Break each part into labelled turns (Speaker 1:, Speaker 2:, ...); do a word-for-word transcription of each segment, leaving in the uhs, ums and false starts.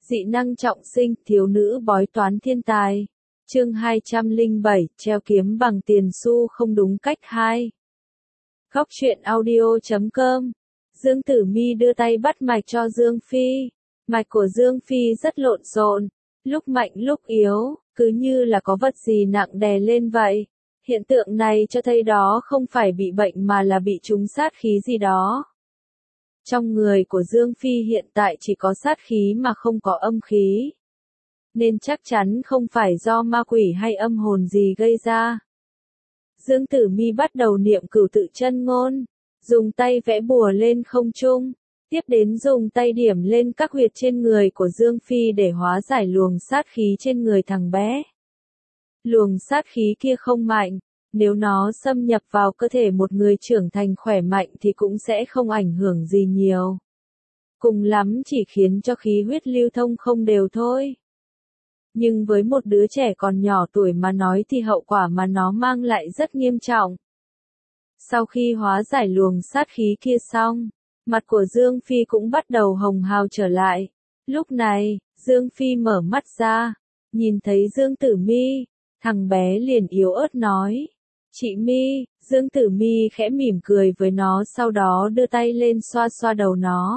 Speaker 1: Dị năng trọng sinh, thiếu nữ bói toán thiên tài. Chương hai trăm lẻ bảy, treo kiếm bằng tiền xu không đúng cách hai. Góc truyện audio chấm com. Dương Tử Mi đưa tay bắt mạch cho Dương Phi. Mạch của Dương Phi rất lộn xộn, lúc mạnh lúc yếu, cứ như là có vật gì nặng đè lên vậy. Hiện tượng này cho thấy đó không phải bị bệnh mà là bị trúng sát khí gì đó. Trong người của Dương Phi hiện tại chỉ có sát khí mà không có âm khí. Nên chắc chắn không phải do ma quỷ hay âm hồn gì gây ra. Dương Tử Mi bắt đầu niệm cửu tự chân ngôn, dùng tay vẽ bùa lên không trung, tiếp đến dùng tay điểm lên các huyệt trên người của Dương Phi để hóa giải luồng sát khí trên người thằng bé. Luồng sát khí kia không mạnh, nếu nó xâm nhập vào cơ thể một người trưởng thành khỏe mạnh thì cũng sẽ không ảnh hưởng gì nhiều. Cùng lắm chỉ khiến cho khí huyết lưu thông không đều thôi. Nhưng với một đứa trẻ còn nhỏ tuổi mà nói thì hậu quả mà nó mang lại rất nghiêm trọng. Sau khi hóa giải luồng sát khí kia xong, mặt của Dương Phi cũng bắt đầu hồng hào trở lại. Lúc này, Dương Phi mở mắt ra, nhìn thấy Dương Tử Mi, thằng bé liền yếu ớt nói: "Chị Mi." Dương Tử Mi khẽ mỉm cười với nó, sau đó đưa tay lên xoa xoa đầu nó.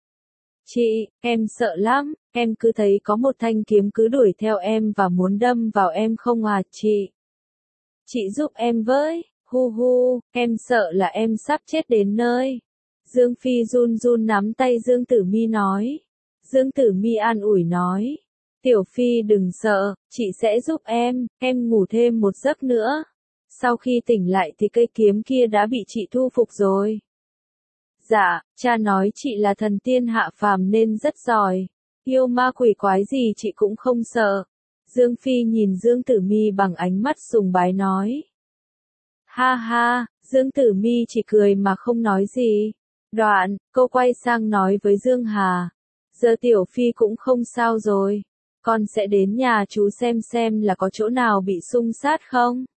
Speaker 1: "Chị, em sợ lắm, em cứ thấy có một thanh kiếm cứ đuổi theo em và muốn đâm vào em không à chị? Chị giúp em với, hu hu, em sợ là em sắp chết đến nơi." Dương Phi run run nắm tay Dương Tử Mi nói. Dương Tử Mi an ủi nói: "Tiểu Phi đừng sợ, chị sẽ giúp em, em ngủ thêm một giấc nữa. Sau khi tỉnh lại thì cây kiếm kia đã bị chị thu phục rồi." "Dạ, cha nói chị là thần tiên hạ phàm nên rất giỏi. Yêu ma quỷ quái gì chị cũng không sợ." Dương Phi nhìn Dương Tử Mi bằng ánh mắt sùng bái nói. Ha ha, Dương Tử Mi chỉ cười mà không nói gì. Đoạn, cô quay sang nói với Dương Hà: "Giờ Tiểu Phi cũng không sao rồi. Con sẽ đến nhà chú xem xem là có chỗ nào bị xung sát không?"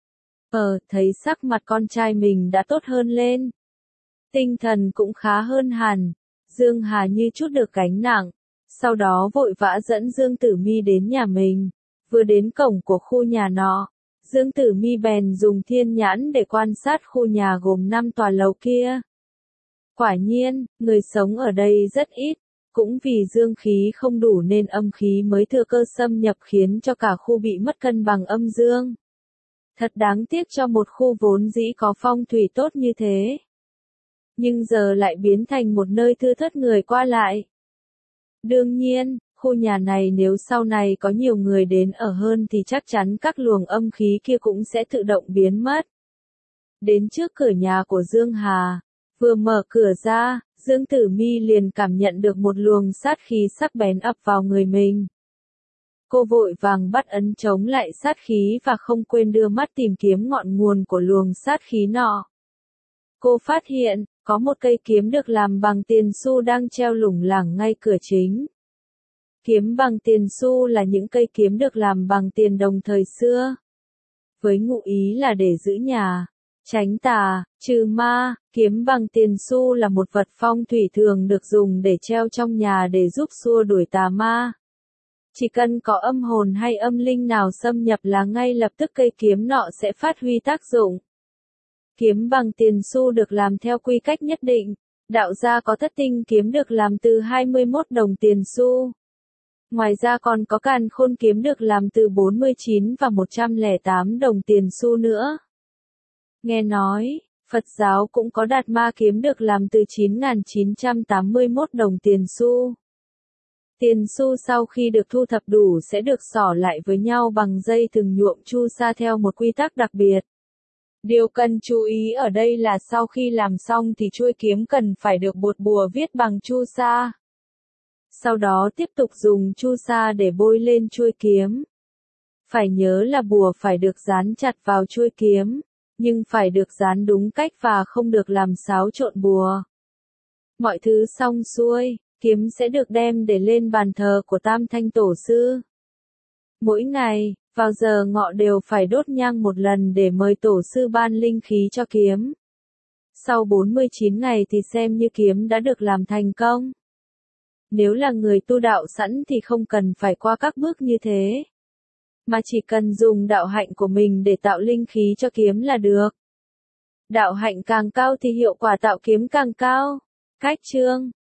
Speaker 1: Ờ, thấy sắc mặt con trai mình đã tốt hơn lên. Tinh thần cũng khá hơn hẳn. Dương Hà như chút được gánh nặng. Sau đó vội vã dẫn Dương Tử Mi đến nhà mình. Vừa đến cổng của khu nhà nọ, Dương Tử Mi bèn dùng thiên nhãn để quan sát khu nhà gồm năm tòa lầu kia. Quả nhiên, người sống ở đây rất ít. Cũng vì dương khí không đủ nên âm khí mới thừa cơ xâm nhập khiến cho cả khu bị mất cân bằng âm dương. Thật đáng tiếc cho một khu vốn dĩ có phong thủy tốt như thế. Nhưng giờ lại biến thành một nơi thưa thớt người qua lại. Đương nhiên, khu nhà này nếu sau này có nhiều người đến ở hơn thì chắc chắn các luồng âm khí kia cũng sẽ tự động biến mất. Đến trước cửa nhà của Dương Hà, vừa mở cửa ra, Dương Tử Mi liền cảm nhận được một luồng sát khí sắc bén ập vào người mình. Cô vội vàng bắt ấn chống lại sát khí và không quên đưa mắt tìm kiếm ngọn nguồn của luồng sát khí nọ. Cô phát hiện, có một cây kiếm được làm bằng tiền xu đang treo lủng lẳng ngay cửa chính. Kiếm bằng tiền xu là những cây kiếm được làm bằng tiền đồng thời xưa. Với ngụ ý là để giữ nhà, tránh tà, trừ ma, kiếm bằng tiền xu là một vật phong thủy thường được dùng để treo trong nhà để giúp xua đuổi tà ma. Chỉ cần có âm hồn hay âm linh nào xâm nhập là ngay lập tức cây kiếm nọ sẽ phát huy tác dụng. Kiếm bằng tiền xu được làm theo quy cách nhất định. Đạo gia có thất tinh kiếm được làm từ hai mươi mốt đồng tiền xu. Ngoài ra còn có càn khôn kiếm được làm từ bốn mươi chín và một trăm lẻ tám đồng tiền xu nữa. Nghe nói, Phật giáo cũng có đạt ma kiếm được làm từ chín nghìn chín trăm tám mươi mốt đồng tiền xu. Tiền xu sau khi được thu thập đủ sẽ được xỏ lại với nhau bằng dây thừng nhuộm chu sa theo một quy tắc đặc biệt. Điều cần chú ý ở đây là sau khi làm xong thì chuôi kiếm cần phải được bột bùa viết bằng chu sa. Sau đó tiếp tục dùng chu sa để bôi lên chuôi kiếm. Phải nhớ là bùa phải được dán chặt vào chuôi kiếm, nhưng phải được dán đúng cách và không được làm xáo trộn bùa. Mọi thứ xong xuôi, kiếm sẽ được đem để lên bàn thờ của Tam Thanh Tổ Sư. Mỗi ngày, vào giờ ngọ đều phải đốt nhang một lần để mời Tổ Sư ban linh khí cho kiếm. Sau bốn mươi chín ngày thì xem như kiếm đã được làm thành công. Nếu là người tu đạo sẵn thì không cần phải qua các bước như thế, mà chỉ cần dùng đạo hạnh của mình để tạo linh khí cho kiếm là được. Đạo hạnh càng cao thì hiệu quả tạo kiếm càng cao. Cách chương